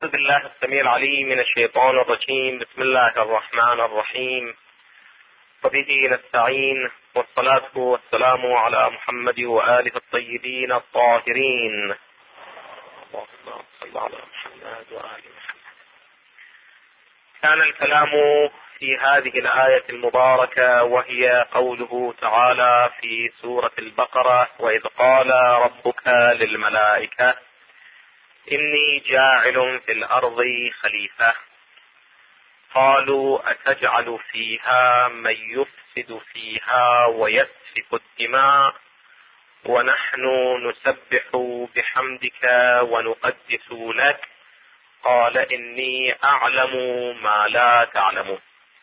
أعوذ بالله السميع العليم من الشيطان الرجيم. بسم الله الرحمن الرحيم، وبه نستعين، والصلاة والسلام على محمد وآله الطيبين الطاهرين. اللهم صل على محمد وآل محمد. كان الكلام في هذه الآية المباركة، وهي قوله تعالى في سورة البقرة: وإذ قال ربك للملائكة إني جاعل في الأرض خليفة، قالوا أتجعل فيها من يفسد فيها ويسفك الدماء ونحن نسبح بحمدك ونقدس لك، قال إني أعلم ما لا تعلمون.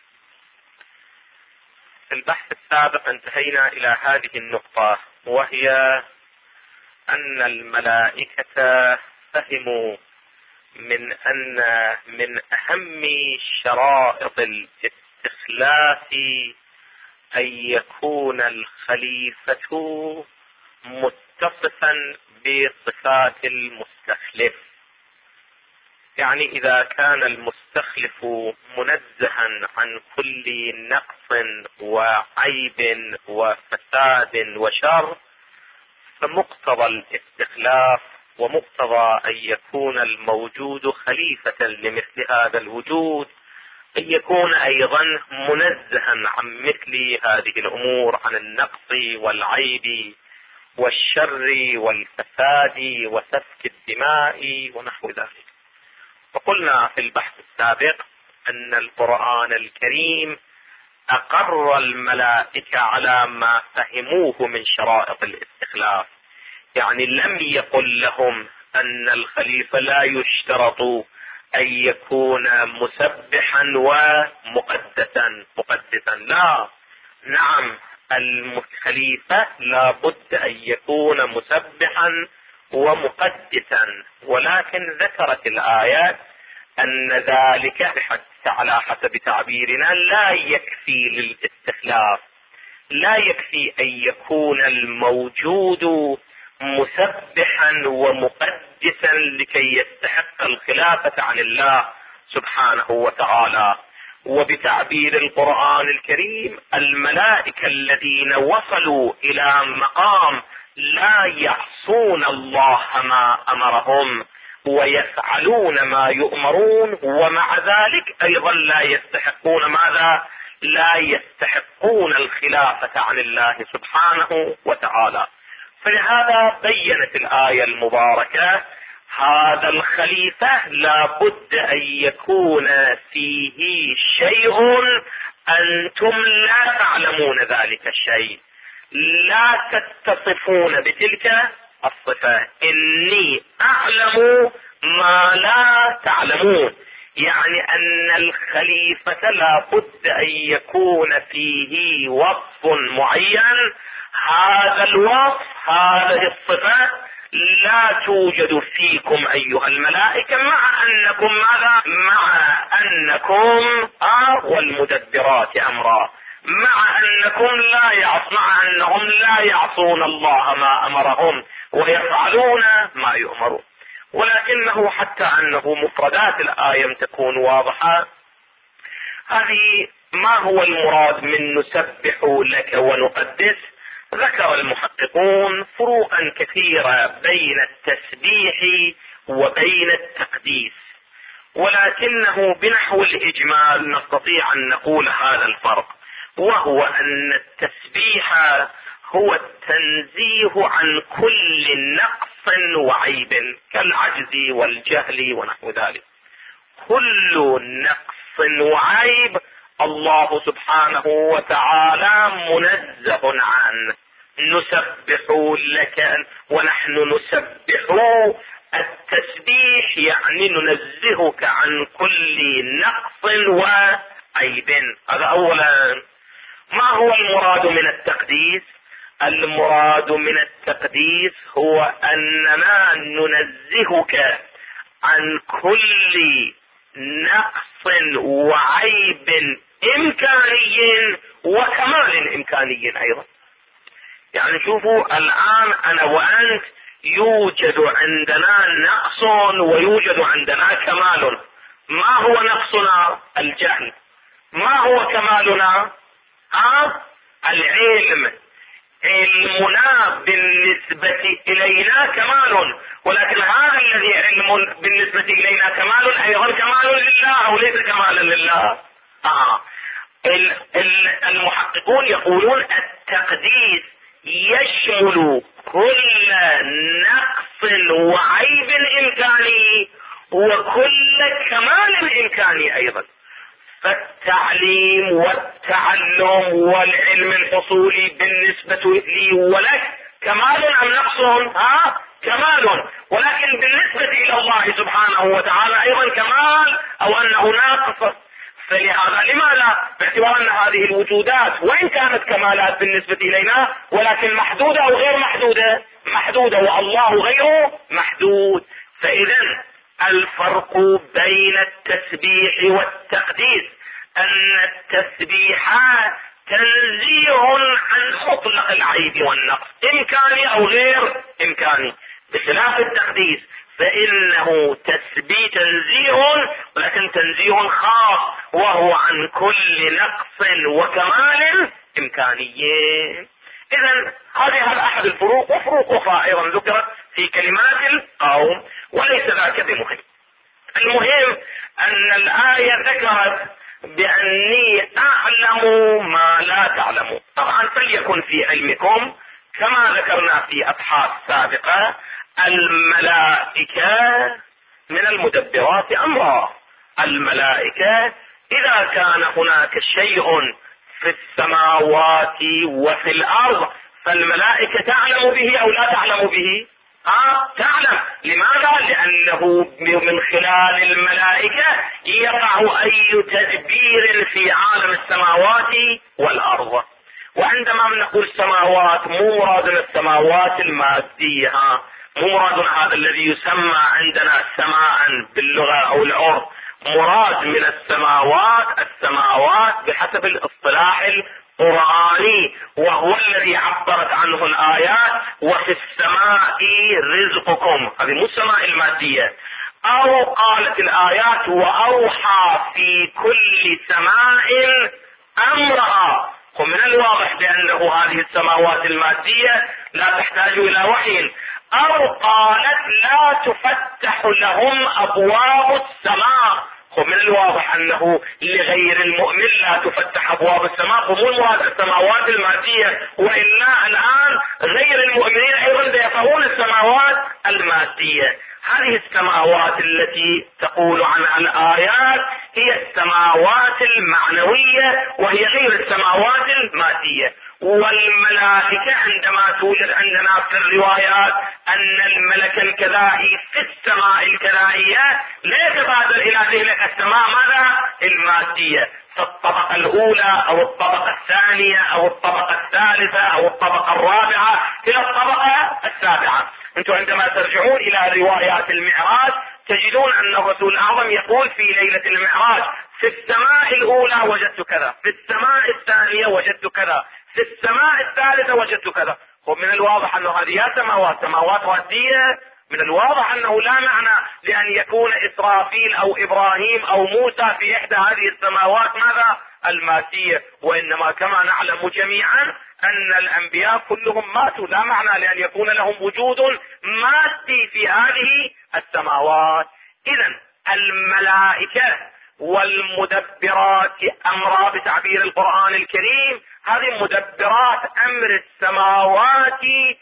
في البحث السابق انتهينا إلى هذه النقطة، وهي أن الملائكة فهموا من أن من أهم شرائط الاستخلاف أن يكون الخليفة متصفا بصفات المستخلف. يعني إذا كان المستخلف منزها عن كل نقص وعيب وفساد وشر، فمقتضى الاستخلاف ومقتضى أن يكون الموجود خليفة لمثل هذا الوجود أن يكون أيضا منزها عن مثل هذه الأمور، عن النقص والعيب والشر والفساد وسفك الدماء ونحو ذلك. وقلنا في البحث السابق أن القرآن الكريم أقر الملائكة على ما فهموه من شرائط الاستخلاف، يعني لم يقل لهم أن الخليفة لا يشترط أن يكون مسبحا ومقدسا، لا، نعم، الخليفة لا بد أن يكون مسبحا ومقدسا، ولكن ذكرت الآيات أن ذلك على حسب تعبيرنا لا يكفي للاستخلاف، لا يكفي أن يكون الموجود مسبحا ومقدسا لكي يستحق الخلافة عن الله سبحانه وتعالى. وبتعبير القرآن الكريم الملائكة الذين وصلوا إلى مقام لا يعصون الله ما أمرهم ويفعلون ما يؤمرون، ومع ذلك أيضا لا يستحقون ماذا؟ لا يستحقون الخلافة عن الله سبحانه وتعالى. فلهذا بيّنت الآية المباركة هذا الخليفة لا بد أن يكون فيه شيء أنتم لا تعلمون ذلك الشيء، لا تتصفون بتلك الصفة. إني أعلم ما لا تعلمون، يعني أن الخليفة لا بد أن يكون فيه وصف معين، هذا الوصف هذه الصفة لا توجد فيكم أيها الملائكة، مع أنكم ماذا؟ مع أنكم والمدبرات أمرا، مع أنهم لا يعصون الله ما أمرهم ويفعلون ما يؤمرون. ولكنه حتى أنه مفردات الآية تكون واضحة، هذه ما هو المراد من نسبح لك ونقدس؟ ذكر المحققون فروقا كثيرة بين التسبيح وبين التقديس، ولكنه بنحو الإجمال نستطيع أن نقول هذا الفرق، وهو أن التسبيح هو التنزيه عن كل نقص وعيب كالعجز والجهل ونحو ذلك. كل نقص وعيب الله سبحانه وتعالى منزه عنه. نسبح لك ونحن نسبح، التسبيح يعني ننزهك عن كل نقص وعيب. هذا أولا. ما هو المراد من التقديس؟ المراد من التقديس هو أننا ننزهك عن كل نقص وعيب إمكاني وكمال إمكاني أيضا. يعني شوفوا الآن أنا وأنت يوجد عندنا نقص ويوجد عندنا كمال. ما هو نقصنا؟ الجهل. ما هو كمالنا؟ العلم. علمنا بالنسبة إلينا كمال، ولكن هذا الذي علم بالنسبة إلينا كمال أيضا كمال لله أو ليس كمالا لله؟ المحققون يقولون التقديس يشمل كل نقص وعيب إمكاني وكل كمال إمكاني أيضا. فالتعليم والتعلم والعلم الحصولي بالنسبة لي ولك كمال أم نقص؟ كمال. ولكن بالنسبة إلى الله سبحانه وتعالى أيضا كمال أو أنه ناقص. فلهذا لماذا؟ باعتبار أن هذه الوجودات وإن كانت كمالات بالنسبة إلينا ولكن محدودة أو غير محدودة؟ محدودة، والله غير محدود. فإذا الفرق بين التسبيح والتقديس أن التسبيح تنزيه عن مطلق العيب والنقص، إمكاني أو غير إمكاني، بخلاف التقديس فإنه تسبيح تنزيه ولكن تنزيه خاص وهو عن كل نقص وكمال إمكاني. إذن هذه أحد الفروق، وفروق أخرى أيضا ذكرت في كلمات القوم وليس ذاك بمهم. المهم أن الآية ذكرت بأني أعلم ما لا تعلمون. طبعا فليكن في علمكم كما ذكرنا في أبحاث سابقة الملائكة من المدبرات أمرا. الملائكة إذا كان هناك شيء في السماوات وفي الأرض فالملائكة تعلم به أو لا تعلم به؟ تعلم. لماذا؟ لأنه من خلال الملائكة يقع أي تدبير في عالم السماوات والأرض. وعندما نقول السماوات مو مرادنا السماوات المادية، مو مرادنا هذا الذي يسمى عندنا سماء باللغة أو العرف. مراد من السماوات بحسب الاصطلاح القرآني، وهو الذي عبرت عنه الآيات وفي السماء رزقكم، هذه مو السماء المادية. أو قالت الآيات وأوحى في كل سماء أمرها. ومن الواضح بأنه هذه السماوات المادية لا تحتاج إلى وحي. أو قالت لا تفتح لهم أبواب السماء، ومن الواضح أنه لغير المؤمن لا تفتح أبواب السماء، ومو المراد السماوات المادية، وإلا الآن غير المؤمنين أيضا يفهمون السماوات المادية. هذه السماوات التي تقول عنها الآيات هي السماوات المعنوية وهي غير السماوات المادية. والملائكة عندما توجد عندنا في الروايات أن الملك الكذائي في السماء الكذائية لا يتبادر إلى ذهنك السماء ماذا؟ المادية، فالطبقة الأولى أو الطبقة الثانية أو الطبقة الثالثة أو الطبقة الرابعة إلى الطبقة السابعة. أنتم عندما ترجعون إلى روايات المعراج تجدون أن الرسول الأعظم يقول في ليلة المعراج في السماء الأولى وجدت كذا، في السماء الثانية وجدت كذا، في السماء الثالثة وجدت كذا. ومن الواضح أنه هذه سماوات مادية. من الواضح أنه لا معنى لأن يكون إسرافيل أو إبراهيم أو موسى في إحدى هذه السماوات ماذا؟ المادية. وإنما كما نعلم جميعا أن الأنبياء كلهم ماتوا، لا معنى لأن يكون لهم وجود مادي في هذه السماوات. إذن الملائكة والمدبرات أمرا بتعبير القرآن الكريم، هذه مدبرات أمر السماوات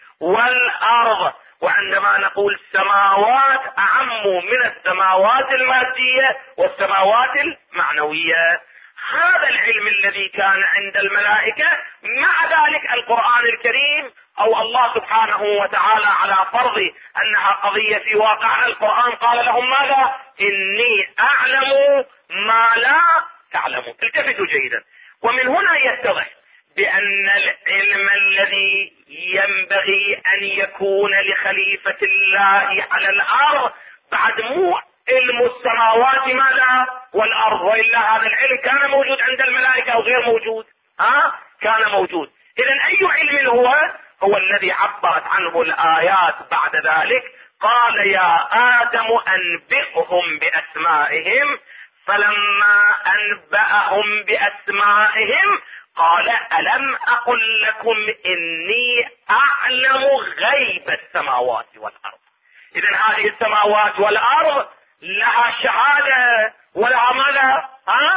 والأرض. وعندما نقول السماوات أعم من السماوات المادية والسماوات المعنوية. هذا العلم الذي كان عند الملائكة، مع ذلك القرآن الكريم أو الله سبحانه وتعالى على فرض أنها قضية في واقعنا القرآن قال لهم ماذا؟ إني أعلم ما لا تعلمون. التفتوا جيدا. ومن هنا يتضح بأن العلم الذي ينبغي أن يكون لخليفة الله على الأرض بعد مو علم السماوات ماذا والأرض، وإلا هذا العلم كان موجود عند الملائكة أو غير موجود؟ كان موجود. إذن أي علم هو هو الذي عبرت عنه الآيات بعد ذلك. قال يا آدم أنبئهم بأسمائهم، فلما أنبأهم بأسمائهم قال ألم أقل لكم إني أعلم غيب السماوات والأرض. إذن هذه السماوات والأرض لها شهادة ولها ماذا؟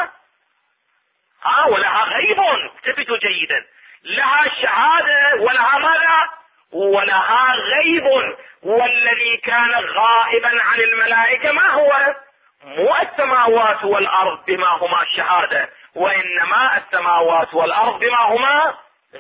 ولها غيب. انتبهوا جيدا، لها شهادة ولها ماذا؟ ولها غيب. والذي كان غائبا عن الملائكة ما هو؟ مو السماوات والأرض بما هما شهادة، وإنما السماوات والأرض بما هما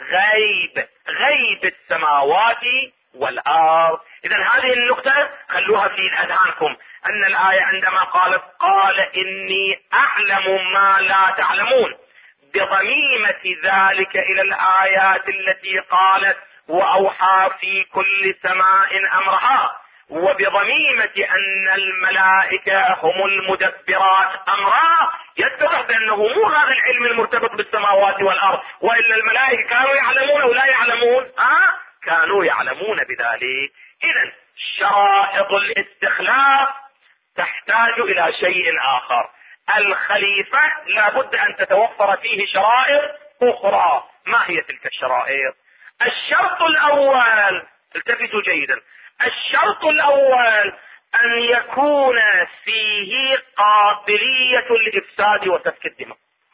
غيب السماوات والأرض. إذن هذه النقطة خلوها في أذهانكم، أن الآية عندما قالت قال إني أعلم ما لا تعلمون، بضميمة ذلك إلى الآيات التي قالت وأوحى في كل سماء أمرها، وبضميمة أن الملائكة هم المدبرات أمرها، يتضح بأنه مو هذا العلم المرتبط بالسماوات والأرض، وإلا الملائكة كانوا يعلمون أو لا يعلمون؟ كانوا يعلمون بذلك. إذن شرائط الاستخلاف تحتاج إلى شيء آخر. الخليفة لابد أن تتوفر فيه شرائط أخرى. ما هي تلك الشرائط؟ الشرط الأول، التفتوا جيدا، الشرط الأول أن يكون فيه قابلية الإفساد وسفك الدماء.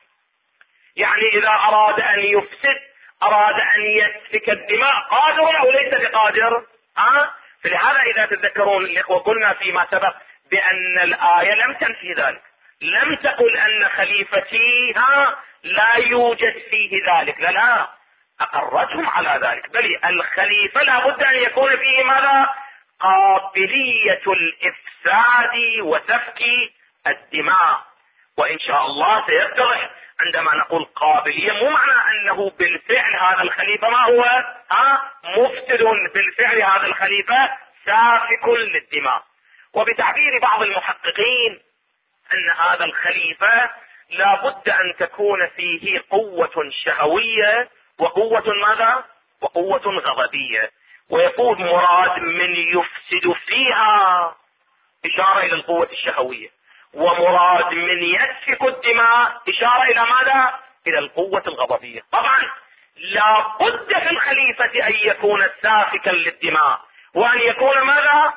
يعني إذا أراد أن يفسد، أراد أن يسفك الدماء، قادر أو ليس بقادر؟ فلهذا إذا تتذكرون الإخوة قلنا فيما سبق بأن الآية لم تنفي ذلك، لم تقل أن خليفتي لا يوجد فيه ذلك، لا، أقرتهم على ذلك. بل الخليفة لابد أن يكون فيه ماذا؟ قابلية الإفساد وسفك الدماء. وإن شاء الله سيتضح عندما نقول قابلية مو معنى أنه بالفعل هذا الخليفة ما هو مفسد، بالفعل هذا الخليفة سافك للدماء. وبتعبير بعض المحققين أن هذا الخليفة لابد أن تكون فيه قوة شهوية وقوة ماذا؟ وقوة غضبية. ويقول مراد من يفسد فيها إشارة إلى القوة الشهوية، ومراد من يسفك الدماء إشارة إلى ماذا؟ إلى القوة الغضبية. طبعا لابد في الخليفة أن يكون سافكا للدماء، وأن يكون ماذا؟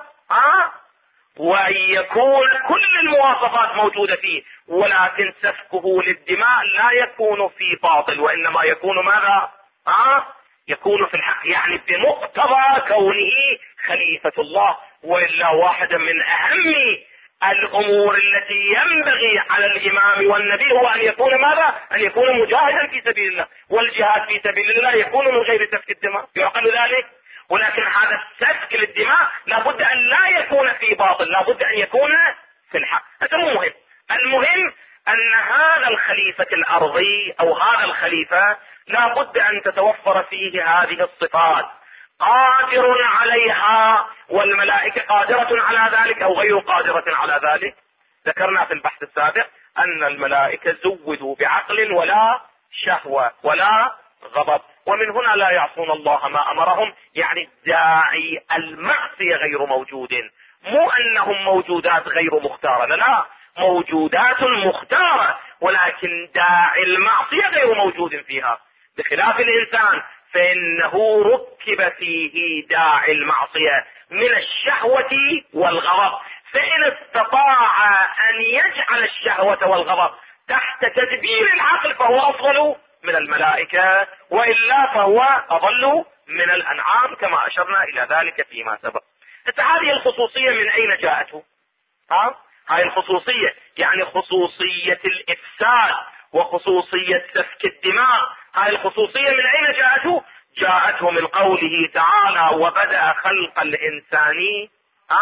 وأن يكون كل المواصفات موجودة فيه، ولكن سفكه للدماء لا يكون في باطل، وإنما يكون ماذا؟ يكون في الحق، يعني بمقتضى كونه خليفة الله. وإلا واحدة من أهم الأمور التي ينبغي على الإمام والنبي هو أن يكون ماذا؟ أن يكون مجاهدا في سبيل الله، والجهاد في سبيل الله يكون من غير سفك الدماء، يعقل ذلك؟ ولكن هذا السفك للدماء لابد أن لا يكون في باطل، لابد أن يكون في الحق. هذا مو مهم. المهم أن هذا الخليفة الأرضي أو هذا الخليفة لابد أن تتوفر فيه هذه الصفات، قادر عليها، والملائكة قادرة على ذلك أو غير قادرة على ذلك. ذكرنا في البحث السابق أن الملائكة زودوا بعقل ولا شهوة ولا غضب، ومن هنا لا يعصون الله ما أمرهم، يعني داعي المعصية غير موجود، مو أنهم موجودات غير مختارة، لا، موجودات مختارة، ولكن داعي المعصية غير موجود فيها. بخلاف الإنسان فإنه ركب فيه داعي المعصية من الشهوة والغضب، فإن استطاع أن يجعل الشهوة والغضب تحت تدبير العقل فهو أفضل من الملائكة، وإلا فهو أضل من الأنعام كما أشرنا إلى ذلك فيما سبق. هذه الخصوصية من أين جاءته؟ هاي الخصوصية يعني خصوصية الإفساد وخصوصية سفك الدماء، هاي الخصوصية من أين جاءته؟ جاءته من قوله تعالى وبدأ خلق الإنسان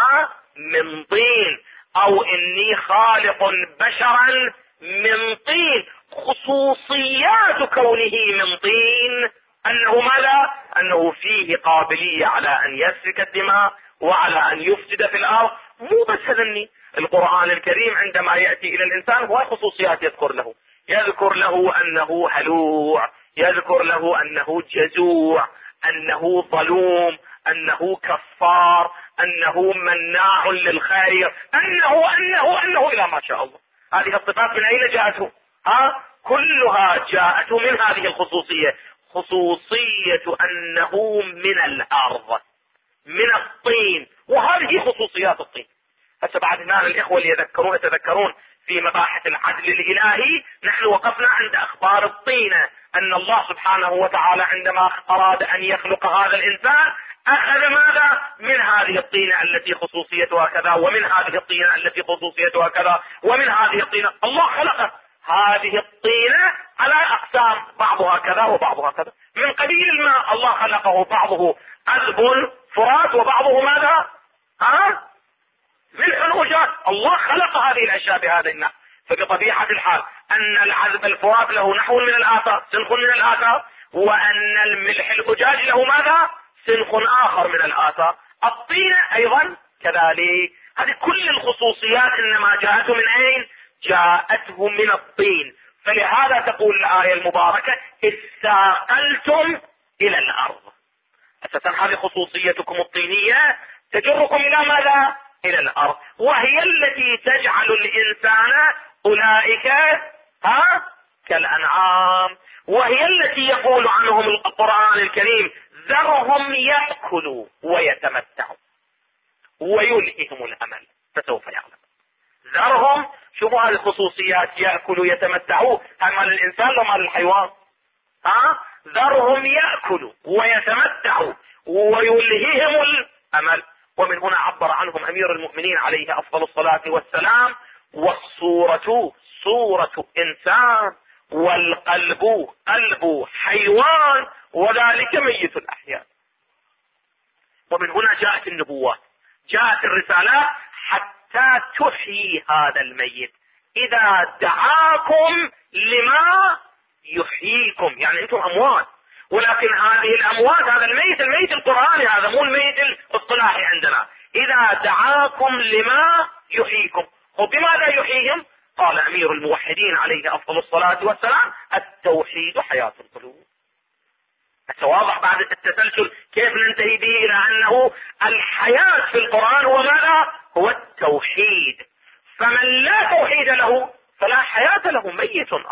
من طين، أو إني خالق بشرا من طين. خصوصيات كونه من طين أنه ماذا؟ أنه فيه قابلية على أن يسفك الدماء وعلى أن يفسد في الأرض. مو بس هذني، القرآن الكريم عندما يأتي إلى الإنسان هو خصوصيات يذكر له أنه هلوع، يذكر له أنه جزوع، انه ظلوم، انه كفار، انه مناع للخير، انه الى ما شاء الله. هذه الصفات من اين جاءته؟ كلها جاءته من هذه الخصوصية، خصوصية انه من الارض، من الطين، وهذه خصوصيات الطين. هسه بعد الان الاخوة اللي يتذكرون في مباحث العدل الالهي، نحن وقفنا عند اخبار الطينة، ان الله سبحانه وتعالى عندما اراد ان يخلق هذا الانسان اخذ ماذا؟ من هذه الطينة التي خصوصيتها كذا، ومن هذه الطينة التي خصوصيتها كذا، ومن هذه الطينة. الله خلق هذه الطينة على اقسام، بعضها كذا وبعضها كذا. من قبيل الماء الله خلقه بعضه عذب فرات، وبعضه ماذا؟ ملح أجاج. الله خلق هذه الاشياء بهذا النحو. فبطبيعة الحال ان العذب الفرات له نحو من الاثار، سنخ من الاثار، وان الملح الأجاج له ماذا؟ سنخ اخر من الاثار. الطينة ايضا كذلك. هذه كل الخصوصيات انما جاءته من اين؟ جاءته من الطين. فلهذا تقول الآية المباركة استاقلتم الى الارض. اساسا هذه خصوصيتكم الطينية تجركم الى ماذا؟ الى الارض، وهي التي تجعل الانسان اولئك كالانعام، وهي التي يقول عنهم القرآن الكريم ذرهم يأكلوا ويتمتعوا ويلههم الامل فسوف يعلم. ذرهم، شوفوا هذه الخصوصيات، يأكلوا يتمتعوا، هل مال الانسان لو مال الحيوان؟ ذرهم يأكلوا ويتمتعوا ويلههم الامل. ومن هنا عبر عنهم امير المؤمنين عليه افضل الصلاة والسلام: والصورة صورة انسان، والقلب قلب حيوان، وذلك ميت الاحياء. ومن هنا جاءت النبوات، جاءت الرسالات حتى تحيي هذا الميت. اذا دعاكم لما يحييكم، يعني انتم اموات، ولكن هذه الاموات، هذا الميت القرآني، هذا مو الميت الاصطلاحي عندنا. اذا دعاكم لما يحييكم، وبماذا يحييهم؟ قال امير الموحدين عليه افضل الصلاة والسلام: التوحيد حياة القلوب. واضح بعد التسلسل كيف ننتهي به الى انه الحياة في القرآن هو ماذا؟ هو التوحيد. فمن لا توحيد له فلا حياة له، ميت اصلا.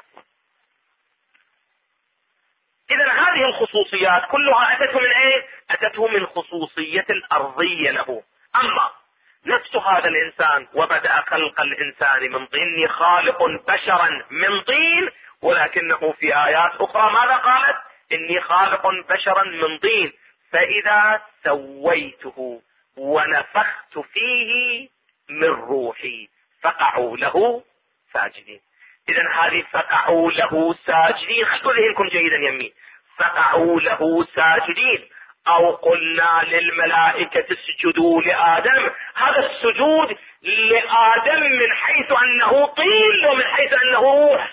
اذا هذه الخصوصيات كلها اتته من ايه؟ اتته من خصوصية الارضية له. اما نفس هذا الانسان: وبدأ خلق الانسان من طين، خالق بشرا من طين، ولكنه في ايات اخرى ماذا قالت؟ اني خالق بشرا من طين فاذا سويته ونفخت فيه من روحي فقعوا له ساجدين. اذا هذه فقعوا له ساجدين، خلوا ذهنكم جيدا يمين، فقعوا له ساجدين. او قلنا للملائكة اسجدوا لآدم، هذا السجود لآدم من حيث انه طين ومن حيث انه روح.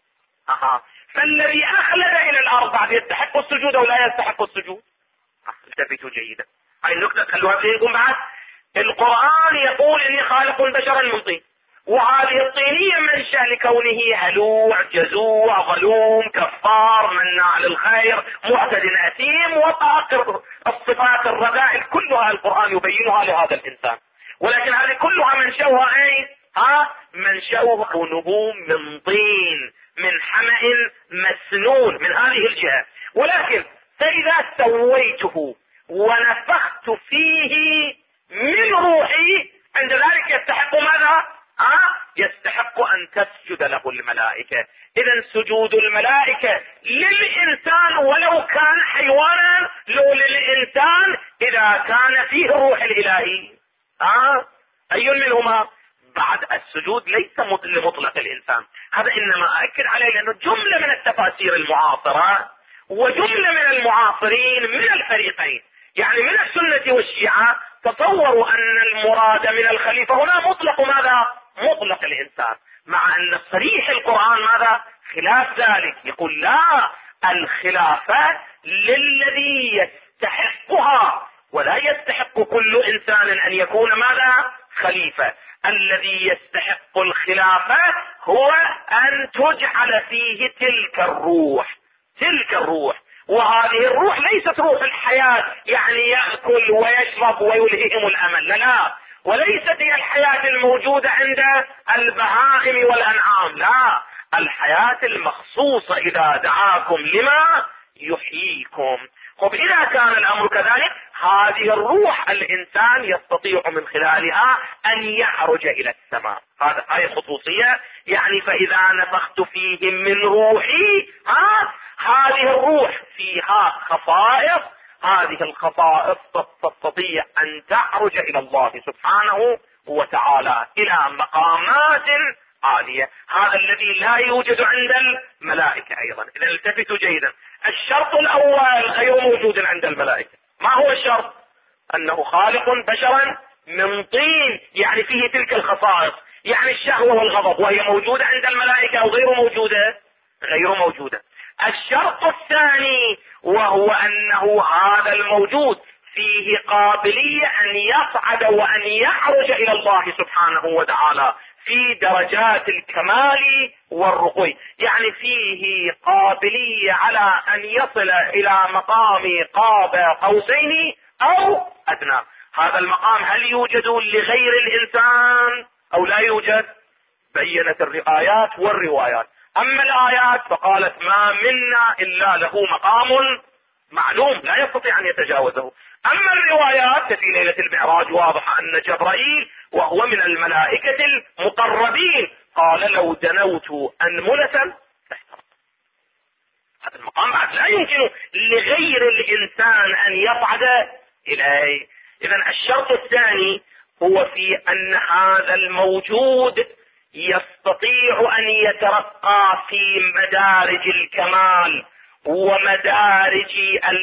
فالذي اخلد الى الارض بعد يستحق السجود او لا يستحق السجود؟ التفتوا جيدا، هاي النقطة خلوها في ذهنكم بعد. القرآن يقول اني خالق بشرا من طين، وهذه الطينية منشأ لكونه هلوع جزوع ظلوم كفار مناع للخير معتد أثيم وطاقر الصفات الرذائل، كلها القرآن يبينها لهذا الإنسان. ولكن هذه كلها منشأها ايه؟ منشأه كونه من طين، من حمأ مسنون، من هذه الجهة. ولكن فإذا سويته ونفخت فيه من روحي، عند ذلك يستحق ماذا؟ يستحق ان تسجد له الملائكة. اذا سجود الملائكة للانسان ولو كان حيوانا، لو للانسان اذا كان فيه الروح الالهي. اي منهما؟ بعد السجود ليس لمطلق الانسان، هذا انما اكد عليه لانه جملة من التفاسير المعاصرة وجملة من المعاصرين من الفريقين، يعني من السنة والشيعة، تصوروا ان المراد من الخليفة هنا مطلق ماذا؟ مطلق الانسان، مع ان صريح القرآن ماذا؟ خلاف ذلك. يقول لا، الخلافة للذي يستحقها، ولا يستحق كل انسان ان يكون ماذا؟ خليفة. الذي يستحق الخلافة هو ان تجعل فيه تلك الروح، وهذه الروح ليست روح الحياة يعني يأكل ويشرب ويلههم الأمل، لا، وليست هي الحياة الموجودة عند البهائم والأنعام، لا، الحياة المخصوصة إذا دعاكم لما يحييكم. طب إذا كان الأمر كذلك، هذه الروح الإنسان يستطيع من خلالها أن يعرج إلى السماء، هذه خصوصية، يعني فإذا نفخت فيهم من روحي، هذه الروح فيها خصائص، هذه الخصائص تستطيع أن تعرج إلى الله سبحانه وتعالى إلى مقامات عالية. هذا الذي لا يوجد عند الملائكة أيضا. إذا التفتوا جيدا، الشرط الأول غير موجود عند الملائكة. ما هو الشرط؟ أنه خالق بشرا من طين، يعني فيه تلك الخصائص، يعني الشهوة والغضب، وهي موجودة عند الملائكة أو غير موجودة؟ غير موجودة. الشرط الثاني وهو أنه هذا الموجود فيه قابلية أن يصعد وأن يعرج إلى الله سبحانه وتعالى في درجات الكمال والرقي، يعني فيه قابلية على أن يصل إلى مقام قاب قوسين أو أدنى. هذا المقام هل يوجد لغير الإنسان أو لا يوجد؟ بينت الآيات والروايات. أما الآيات فقالت ما منا إلا له مقام معلوم لا يستطيع أن يتجاوزه. أما الروايات في ليلة المعراج واضح أن جبرائيل وهو من الملائكة المقربين قال لو دنوت أنملة احترق. هذا المقام بعد لا يمكن لغير الإنسان أن يصعد إليه. إذن الشرط الثاني هو في أن هذا الموجود يستطيع أن يترقى في مدارج الكمال ومدارج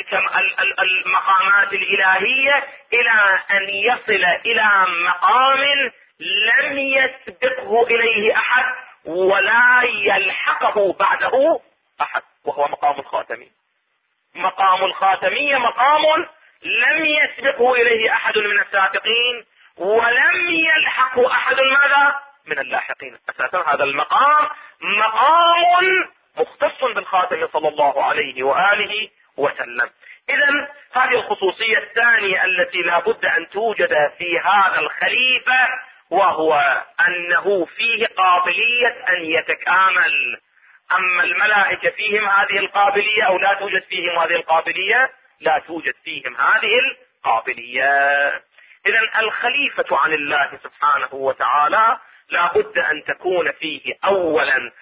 المقامات الإلهية إلى أن يصل إلى مقام لم يسبقه إليه أحد ولا يلحقه بعده أحد، وهو مقام الخاتمي. مقام الخاتمية مقام لم يسبقه إليه أحد من السابقين ولم يلحقه أحد ماذا؟ من اللاحقين. أساسا هذا المقام مقام مختص بالخاتم صلى الله عليه وآله وسلم. إذن هذه الخصوصية الثانية التي لا بد أن توجد في هذا الخليفة، وهو أنه فيه قابلية أن يتكامل. أما الملائكة فيهم هذه القابلية أو لا توجد فيهم هذه القابلية؟ لا توجد فيهم هذه القابلية. إذن الخليفة عن الله سبحانه وتعالى لا بد أن تكون فيه أولا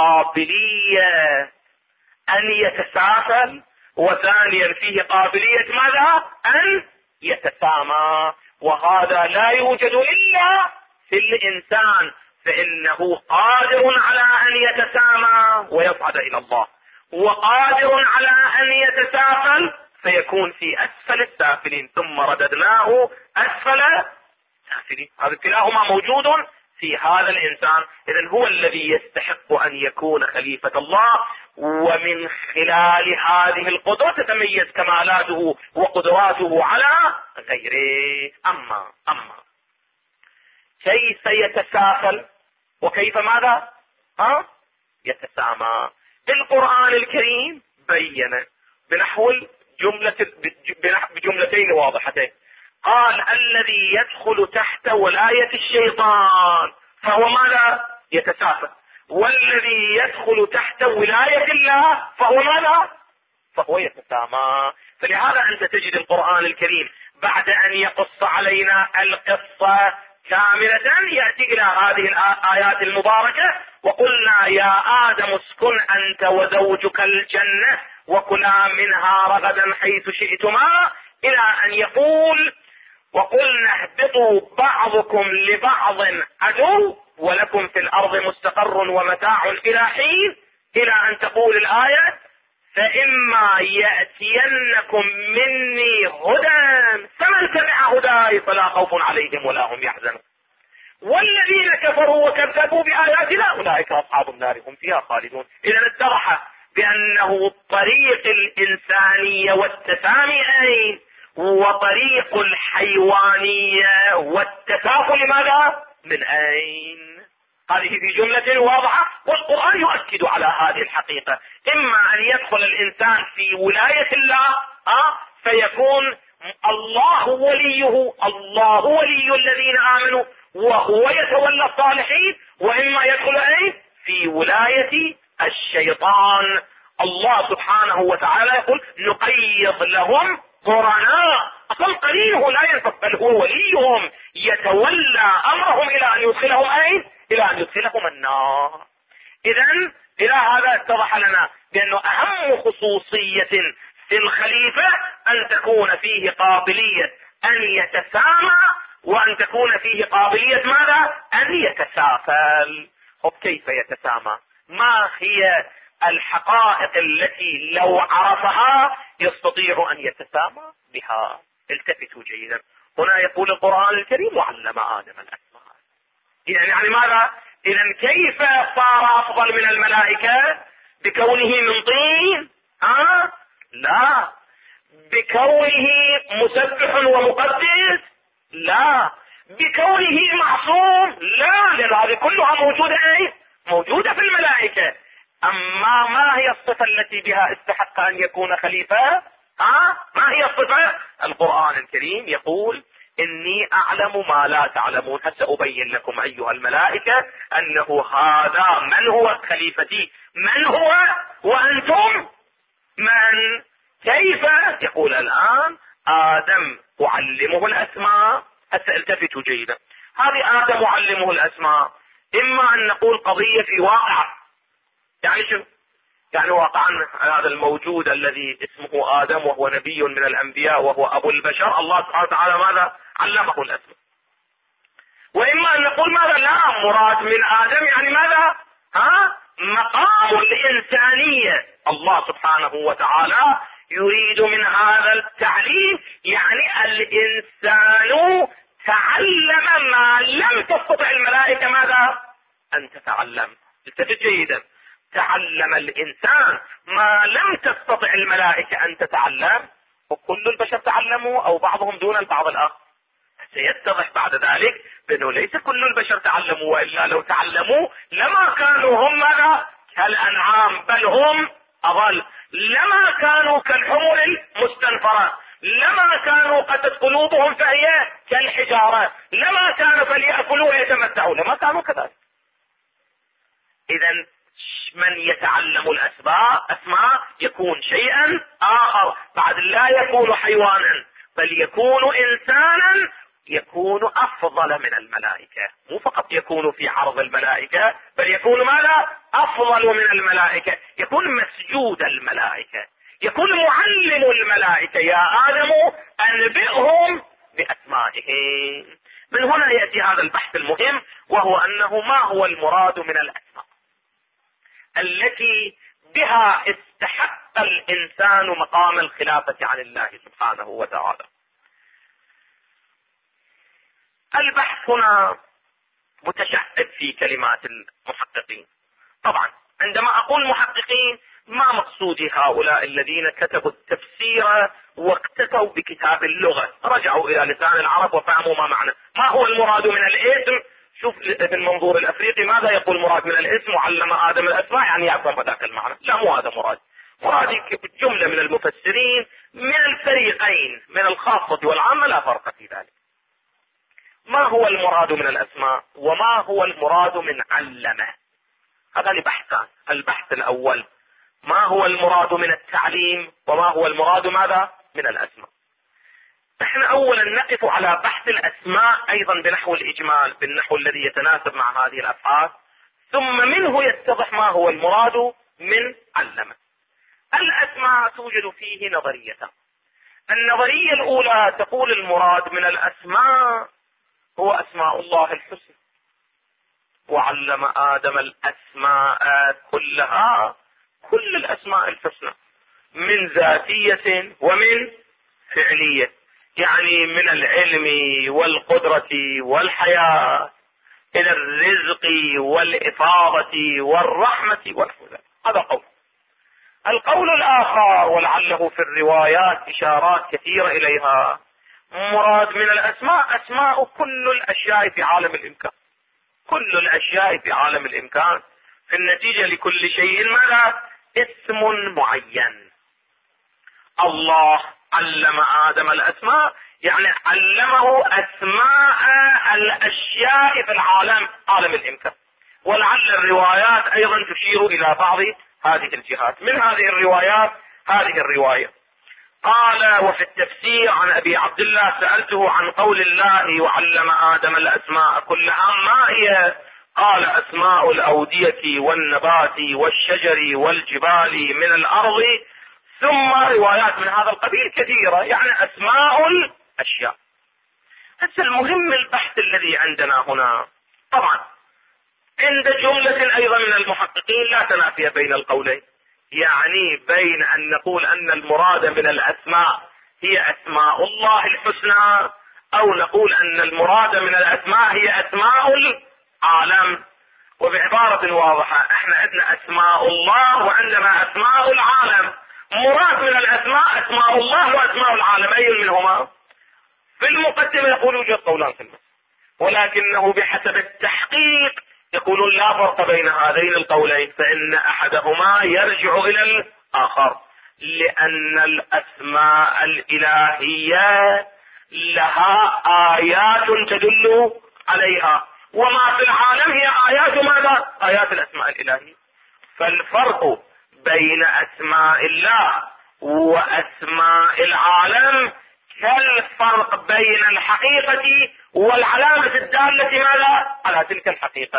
قابلية أن يتسافل، وثانيا فيه قابلية ماذا؟ أن يتسامى، وهذا لا يوجد إلا في الإنسان، فإنه قادر على أن يتسامى ويصعد إلى الله، وقادر على أن يتسافل فيكون في أسفل السافلين ثم رددناه أسفل السافلين. هذا كلاهما موجود في هذا الإنسان. إذن هو الذي يستحق أن يكون خليفة الله، ومن خلال هذه القدرة تتميز كمالاته وقدراته على غيره. أما كيف يتسافل وكيف ماذا؟ يتسامى. القرآن الكريم بين بنحو بجملتين واضحتين. قال الذي يدخل تحت ولاية الشيطان فهو ماذا؟ يتسافل. والذي يدخل تحت ولاية الله فهو ماذا؟ فهو يتسامى. فلهذا أنت تجد القرآن الكريم بعد أن يقص علينا القصة كاملة يأتي إلى هذه الآيات المباركة: وقلنا يا آدم اسكن أنت وزوجك الجنة وكلا منها رغدا حيث شئتما، إلى أن يقول: وقلنا اهبطوا بعضكم لبعض عدو ولكم في الأرض مستقر ومتاع إلى حين، إلى أن تقول الآية: فإما يأتينكم مني هدى فمن تبع هداي فلا خوف عليهم ولا هم يحزنون والذين كفروا وكذبوا بآياتنا أولئك أصحاب النار هم فيها خالدون. إذا اتضح بأنه طريق الإنسانية والتسامي أين؟ وطريق الحيوانية والتكافل ماذا؟ من أين؟ هذه في جملة واضحة، والقرآن يؤكد على هذه الحقيقة. إما أن يدخل الإنسان في ولاية الله فيكون الله وليه، الله ولي الذين آمنوا وهو يتولى الصالحين، وإما يدخل في ولاية الشيطان. الله سبحانه وتعالى يقول نقيض لهم قرناء، أصلا قرينه لا ينفق، بل هو وليهم يتولى أمرهم إلى أن يدخلهم إلى أن يدخلهم النار. إذن إلى هذا اتضح لنا بأنه أهم خصوصية في الخليفة أن تكون فيه قابلية أن يتسامى، وأن تكون فيه قابلية ماذا؟ أن يتسافل. كيف يتسامى؟ ما هي الحقائق التي لو عرفها يستطيع أن يتسامى بها؟ التفتوا جيدا. هنا يقول القرآن الكريم وعلم آدم الأسماء. يعني ماذا؟ إذن كيف صار أفضل من الملائكة؟ بكونه من طين؟ لا. بكونه مسبح ومقدس؟ لا. بكونه معصوم؟ لا، لأن هذه كلها موجودة في الملائكة. أما ما هي الصفة التي بها استحق أن يكون خليفة؟ ما هي الصفة؟ القرآن الكريم يقول إني أعلم ما لا تعلمون. سأبين لكم أيها الملائكة أنه هذا من هو خليفتي، من هو وأنتم من. كيف؟ يقول الآن آدم أعلمه الأسماء. التفتوا جيدا، هذه آدم أعلمه الأسماء إما أن نقول قضية في واقع، يعني شو؟ يعني واقعا هذا الموجود الذي اسمه آدم وهو نبي من الأنبياء وهو أبو البشر، الله سبحانه وتعالى ماذا؟ علمه الأسماء. وإما أن نقول ماذا؟ لا، مراد من آدم يعني ماذا؟ مقام الإنسانية. الله سبحانه وتعالى يريد من هذا التعليم يعني الإنسان تعلم ما لم تستطع الملائكة ماذا؟ أن تتعلم. التفت جيدا، تعلم الإنسان ما لم تستطع الملائكة أن تتعلم، وكل البشر تعلموا أو بعضهم دون البعض الآخر. سيتضح بعد ذلك بأنه ليس كل البشر تعلموا، وإلا لو تعلموا لما كانوا هم ماذا؟ كالأنعام، بل هم أضل. لما كانوا كالحمر المستنفرة، لما كانوا قست قلوبهم فهي كالحجارة، لما كانوا فليأكلوا ويتمتعوا، لما كانوا كذلك. إذن من يتعلم الأسماء يكون شيئا آخر، بعد لا يكون حيوانا بل يكون إنسانا، يكون أفضل من الملائكة. مو فقط يكون في عرض الملائكة، بل يكون ماذا؟ أفضل من الملائكة، يكون مسجود الملائكة، يكون معلم الملائكة. يا آدم أنبئهم بأسمائهم. من هنا يأتي هذا البحث المهم، وهو أنه ما هو المراد من الأسماء التي بها استحق الإنسان مقام الخلافة عن الله سبحانه وتعالى. البحث هنا متشعب في كلمات المحققين. طبعا عندما أقول محققين ما مقصودي هؤلاء الذين كتبوا التفسير واقتتوا بكتاب اللغة، رجعوا إلى لسان العرب وفهموا ما معنى. ما هو المراد من الاسم؟ شوف بالمنظور الأفريقي ماذا يقول مراد من الاسم؟ وعلم آدم الأسماء، يعني يعرف ذاك المعنى. لا، مو هذا مراد. مرادي جملة من المفسرين من الفريقين من الخاصة والعامة، لا فرق في ذلك. ما هو المراد من الأسماء وما هو المراد من علمه؟ هذان بحثان. البحث الأول ما هو المراد من التعليم وما هو المراد ماذا؟ من الأسماء. نحن أولا نقف على بحث الأسماء أيضا بنحو الإجمال، بالنحو الذي يتناسب مع هذه الأفعال، ثم منه يتضح ما هو المراد من علمه. الأسماء توجد فيه نظريتان. النظرية الأولى تقول المراد من الأسماء هو أسماء الله الحسنى، وعلم آدم الأسماء كلها، كل الأسماء الحسنى من ذاتية ومن فعلية، يعني من العلم والقدرة والحياة إلى الرزق والإفاضة والرحمة والفضل. هذا قول. القول الآخر، ولعله في الروايات إشارات كثيرة إليها، مراد من الأسماء أسماء كل الأشياء في عالم الإمكان، كل الاشياء في عالم الامكان. في النتيجة لكل شيء ماذا؟ اسم معين. الله علم آدم الأسماء، يعني علمه أسماء الأشياء في العالم، عالم الإمكان. ولعل الروايات أيضا تشير إلى بعض هذه الجهات. من هذه الروايات هذه الرواية قال: وفي التفسير عن أبي عبد الله سألته عن قول الله وعلم آدم الأسماء كلها ما هي؟ قال: أسماء الأودية والنبات والشجر والجبال من الأرض. ثم روايات من هذا القبيل كثيرة، يعني أسماء الأشياء. هذا المهم البحث الذي عندنا هنا. طبعا عند جملة أيضا من المحققين لا تنافي بين القولين، يعني بين أن نقول أن المراد من الأسماء هي أسماء الله الحسنى، أو نقول أن المراد من الأسماء هي أسماء العالم. وبعبارة واضحة احنا عندنا أسماء الله وعندنا أسماء العالم. مراد من الأسماء أسماء الله وأسماء العالم، أي منهما؟ في المقدمة يقول يوجد قولان في المسألة، ولكنه بحسب التحقيق يقولون لا فرق بين هذين القولين، فإن أحدهما يرجع إلى الآخر، لأن الأسماء الإلهية لها آيات تدل عليها، وما في العالم هي آيات ماذا؟ آيات الأسماء الإلهية. فالفرق بين أسماء الله وأسماء العالم كالفرق بين الحقيقة والعلامة الدالة ماذا؟ على تلك الحقيقة.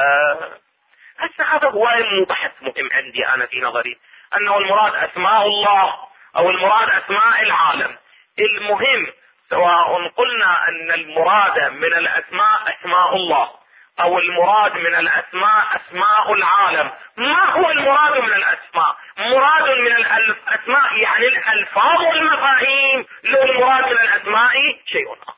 هذا هو بحث مهم عندي أنا في نظري، أنه المراد أسماء الله أو المراد أسماء العالم. المهم سواء قلنا أن المراد من الأسماء أسماء الله أو المراد من الأسماء أسماء العالم، ما هو المراد من الأسماء؟ مراد من الأسماء يعني الألفاظ والمفاهيم، لو المراد من الأسماء شيء آخر.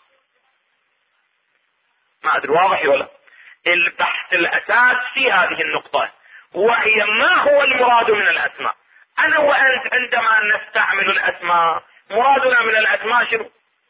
ما أدري واضح ولا؟ البحث الأساس في هذه النقطة، وهي ما هو المراد من الأسماء. أنا وأنت عندما نستعمل الأسماء مرادنا من الأسماء شنو؟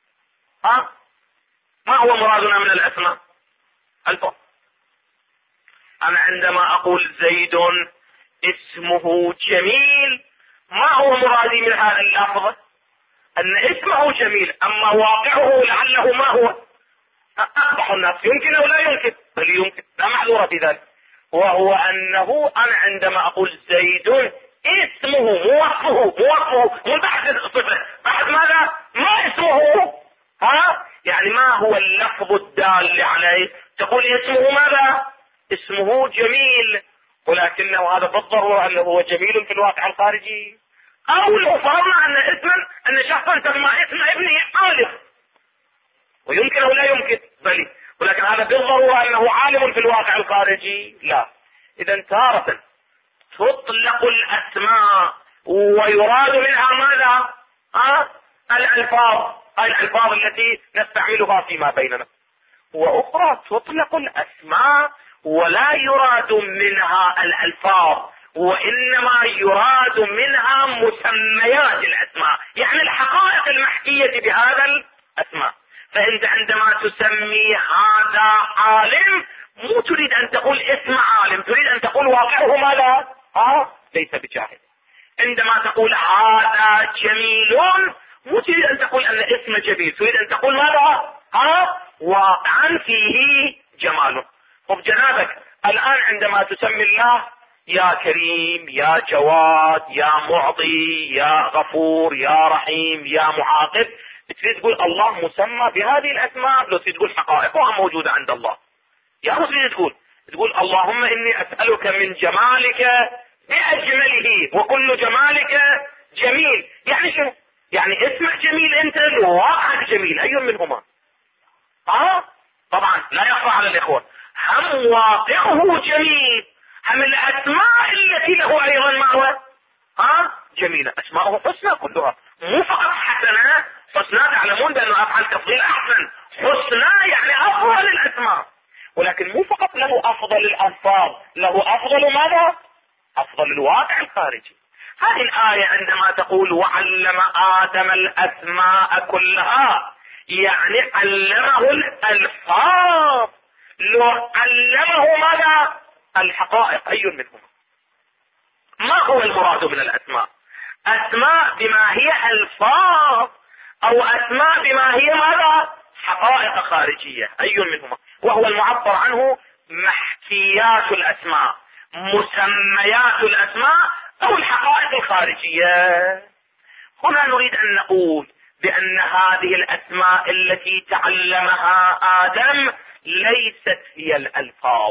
ما هو مرادنا من الأسماء؟ الفاظ. أنا عندما أقول زيد اسمه جميل، ما هو مرادي من هذا اللفظ؟ أن اسمه جميل، أما واقعه لعله ما هو؟ أقبح الناس، يمكن أو لا يمكن؟ بل يمكن، لا معذورة في ذلك. وهو أنه أنا عندما أقول زيد اسمه موصفه مو بحث الصفة، بحث ماذا؟ ما اسمه؟ يعني ما هو اللفظ الدال عليه؟ تقول اسمه ماذا؟ اسمه جميل، ولكنه هذا بالضرورة أنه هو جميل في الواقع الخارجي. أو لو فرضنا أن شخصا سمى اسم ابنه عالم، ويمكن أو لا يمكن؟ بل ولكن هذا بالضرورة أنه عالم في الواقع الخارجي؟ لا. إذا تارة تطلق الأسماء ويراد منها ماذا؟ الألفاظ التي نستعملها فيما بيننا، وأخرى تطلق الأسماء ولا يراد منها الألفاظ، وإنما يراد منها مسميات الأسماء، يعني الحقائق المحكية بهذا الأسماء. فأنت عندما تسمي هذا عالم مو تريد أن تقول اسم عالم، تريد أن تقول واقعه ماذا؟ ليس بجاهل. عندما تقول هذا جميل مو تريد أن تقول أن اسم جميل، تريد أن تقول ماذا؟ واقعا فيه جمال. طب جنابك الآن عندما تسمي الله يا كريم، يا جواد، يا معطي، يا غفور، يا رحيم، يا معاقب، تريد تقول الله مسمى بهذه الأسماء، لو تريد تقول حقائقها موجودة عند الله. يا رب تريد تقول اللهم إني أسألك من جمالك بأجمله وكل جمالك جميل. يعني شنو؟ يعني اسمك جميل أنت وواقعك جميل، أي منهما؟ طبعا لا يخفى على الإخوة، هم واقعه جميل، هم الأسماء التي له أيضا ما هو جميلة. أسماءه حسنى كلها، مو فقط حسنة. حسنى تعلمون بأنه أفعل تفضيل أحسن، حسنى يعني أفضل الأسماء، ولكن مو فقط له أفضل الألفاظ، له أفضل ماذا؟ أفضل الواقع الخارجي. هذه الآية عندما تقول وعلم آدم الأسماء كلها، يعني علمه الألفاظ، لو علمه ماذا؟ الحقائق. أي منهما؟ ما هو المراد من الأسماء؟ أسماء بما هي ألفاظ، أو أسماء بما هي ماذا؟ حقائق خارجية. أي منهما؟ وهو المعبر عنه محكيات الأسماء، مسميات الأسماء، أو الحقائق الخارجية. هنا نريد أن نقول بأن هذه الأسماء التي تعلمها آدم ليست هي الألفاظ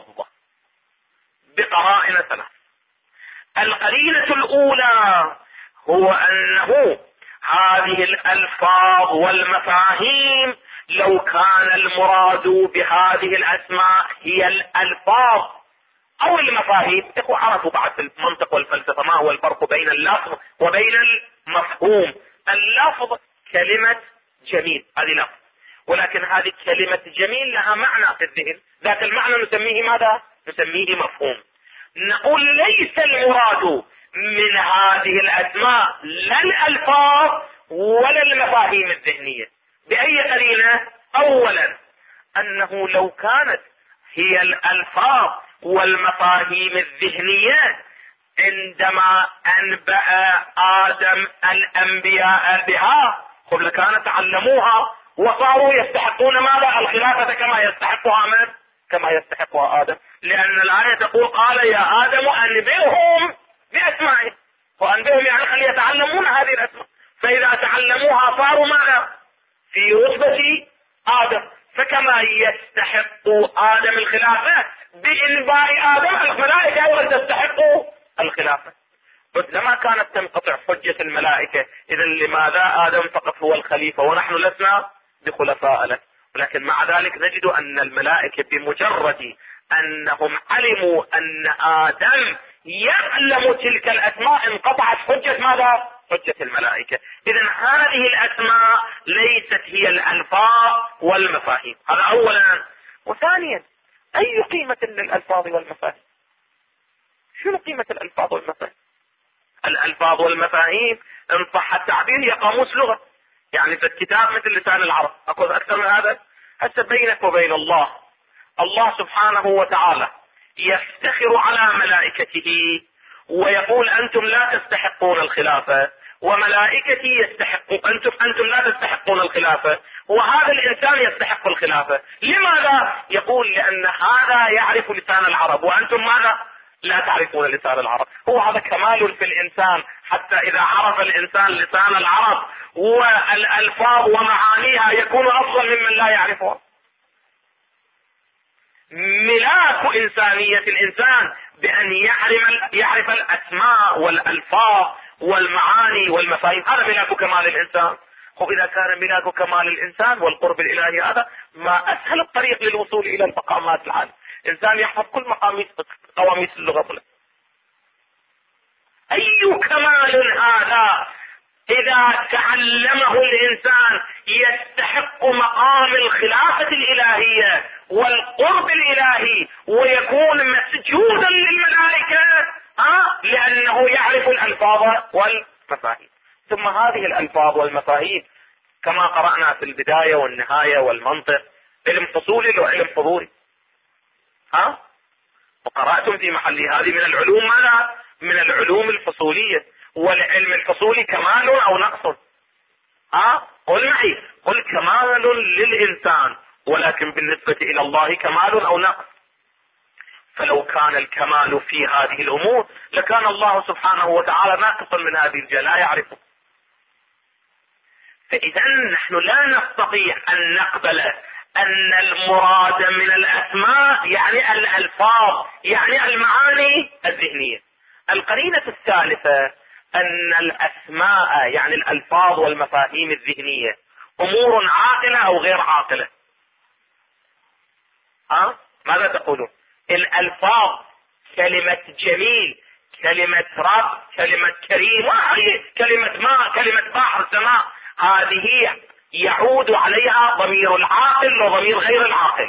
بقرائن ثلاث. القرينة الأولى هو أنه هذه الألفاظ والمفاهيم لو كان المراد بهذه الأسماء هي الألفاظ أو المفاهيم، عرفوا بعد في المنطق والفلسفة ما هو الفرق بين اللفظ وبين المفهوم. اللفظ كلمة جميل، هذه لفظ، ولكن هذه كلمة جميل لها معنى في الذهن، ذات المعنى نسميه ماذا؟ نسميه مفهوم. نقول ليس المراد من هذه الأسماء لا الألفاظ ولا المفاهيم الذهنية. بأي قرينة؟ أولا أنه لو كانت هي الألفاظ والمفاهيم الذهنية عندما أنبأ آدم الأنبياء بها قبل كان تعلموها وصاروا يستحقون ماذا؟ الخلافة كما يستحقها من؟ كما يستحقها آدم، لأن الآية تقول قال يا آدم أنبئهم بأسمائهم، وأنبئهم يعني خلي يتعلمون هذه الأسماء، فإذا تعلموها صاروا ماذا؟ في رتبة آدم، فكما يستحق آدم الخلافة بإنباء آدم الملائكة أيضا تستحق الخلافة. لما كانت تنقطع حجة الملائكة، إذا لماذا آدم فقط هو الخليفة ونحن لسنا بخلفاء له؟ ولكن مع ذلك نجد أن الملائكة بمجرد أنهم علموا أن آدم يعلم تلك الأسماء انقطعت حجة ماذا؟ حجة الملائكة. إذا هذه الأسماء ليست هي الألفاظ والمفاهيم، هذا أولا. وثانيا أي قيمة للألفاظ والمفاهيم؟ شنو قيمة الألفاظ والمفاهيم؟ الألفاظ والمفاهيم إن صح التعبير هي قاموس لغة، يعني في الكتاب مثل لسان العرب. أقول أكثر من هذا؟ هسه بينك وبين الله، الله سبحانه وتعالى يفتخر على ملائكته ويقول أنتم لا تستحقون الخلافة، وملائكتي يستحقون، أنتم لا تستحقون الخلافة، وهذا الإنسان يستحق الخلافة. لماذا؟ يقول لأن هذا يعرف لسان العرب وأنتم ماذا؟ لا تعرفون لسان العرب. هو هذا كمال في الإنسان، حتى إذا عرف الإنسان لسان العرب والألفاظ ومعانيها يكون أفضل ممن لا يعرفها. ملاك إنسانية الإنسان بأن يعرف الأسماء والألفاظ والمعاني والمفاهيم، هذا ملاك كمال الإنسان. وإذا كان ملاك كمال الإنسان والقرب الإلهي، هذا ما أسهل الطريق للوصول إلى المقامات العالية. إنسان يحفظ كل قواميس اللغة. أي كمال هذا إذا تعلمه الإنسان يستحق مقام الخلافة الإلهية والقرب الإلهي ويكون مسجودا للملائكة، لأنه يعرف الألفاظ والمفاهيم. ثم هذه الألفاظ والمفاهيم كما قرأنا في البداية والنهاية والمنطق علم فصولي وعلم حضوري، وقرأتم في محل هذه من العلوم ماذا؟ من العلوم الفصولية. والعلم الفصولي كمال أو نقص؟ قل معي، قل كمال للإنسان، ولكن بالنسبة إلى الله كمال أو نقص. فلو كان الكمال في هذه الأمور لكان الله سبحانه وتعالى ناقصا من هذه الجهة لا يعرفه. فإذا نحن لا نستطيع أن نقبل أن المراد من الأسماء يعني الألفاظ، يعني المعاني الذهنية. القرينة الثالثة أن الأسماء يعني الألفاظ والمفاهيم الذهنية أمور عاقلة أو غير عاقلة. ماذا تقولون؟ الألفاظ كلمة جميل، كلمة رب، كلمة كريم، كلمة ماء، كلمة بحر، سماء، هذه يعود عليها ضمير العاقل وضمير غير العاقل.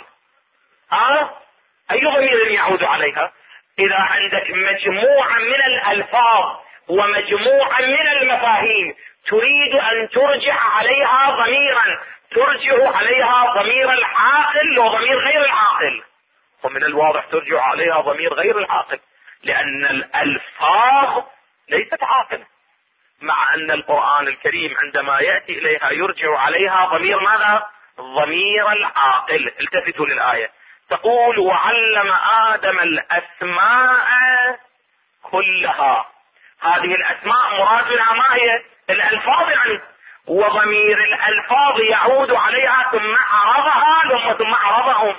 أي ضمير يعود عليها؟ إذا عندك مجموعة من الألفاظ ومجموعة من المفاهيم تريد أن ترجع عليها ضميرا، ترجع عليها ضمير العاقل وضمير غير العاقل. ومن الواضح ترجع عليها ضمير غير العاقل، لأن الألفاظ ليست عاقلة، مع أن القرآن الكريم عندما يأتي إليها يرجع عليها ضمير ماذا؟ ضمير العاقل. التفتوا للآية، تقول وعلم آدم الأسماء كلها. هذه الأسماء مراد منها ما هي؟ الألفاظ يعني، وضمير الألفاظ يعود عليها ثم عرضها ثم عرضهم.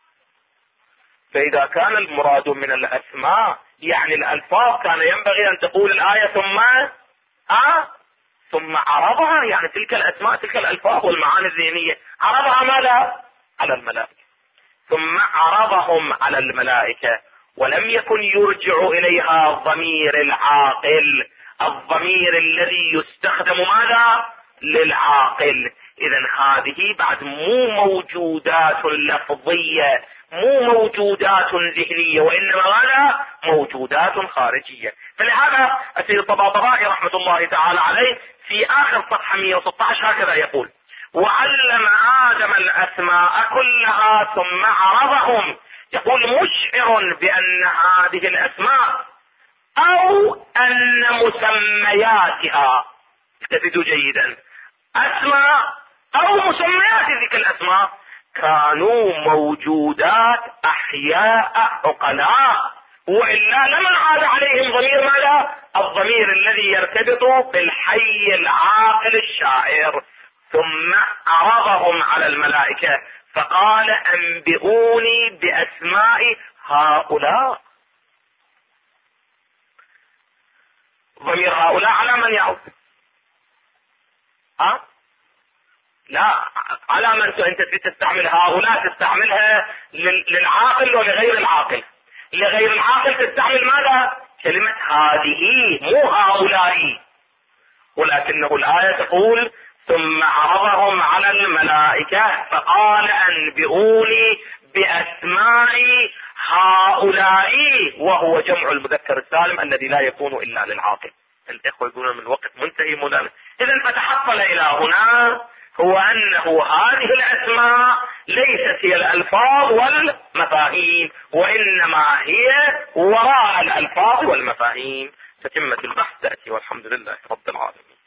فإذا كان المراد من الأسماء يعني الألفاظ، كان ينبغي أن تقول الآية ثم عرضها، يعني تلك الأسماء تلك الألفاظ والمعاني الذهنية عرضها ماذا؟ على الملائكة. ثم عرضهم على الملائكة، ولم يكن يرجع إليها ضمير العاقل، الضمير الذي يستخدم ماذا؟ للعاقل. إذن هذه بعد مو موجودات لفظية، مو موجودات ذهنية، وإنما ماذا؟ موجودات خارجية. فلهذا السيد الطباطبائي رحمة الله تعالى عليه في آخر صفحة 116 هكذا يقول: وعلم آدم الأسماء كلها ثم عرضهم. يقول مشعر بأن هذه الأسماء أو أن مسمياتها، التفتوا جيدا، أسماء أو مسميات تلك الأسماء كانوا موجودات أحياء عقلاء، وإلا لمن عاد عليهم ضمير ماذا؟ الضمير الذي يرتبط بالحي العاقل الشاعر. ثم عرضهم على الملائكة فقال أنبئوني بأسماء هؤلاء. ضمير هؤلاء على من يعود؟ لا، على من انت تستعمل هؤلاء، تستعملها للعاقل ولغير العاقل. لغير العاقل تستعمل ماذا؟ كلمة هذه، مو هؤلاء. ولكنه الآية تقول ثم عرضهم على الملائكة فقال أنبئوني بأسماء هؤلاء، وهو جمع المذكر السالم الذي لا يكون إلا للعاقل. الإخوة يقولون من وقت منتهي مولانا. إذن فتحصل إلى هنا هو أنه هذه الأسماء ليست هي الألفاظ والمفاهيم، وإنما هي وراء الألفاظ والمفاهيم. تتمة البحث تأتي، والحمد لله رب العالمين.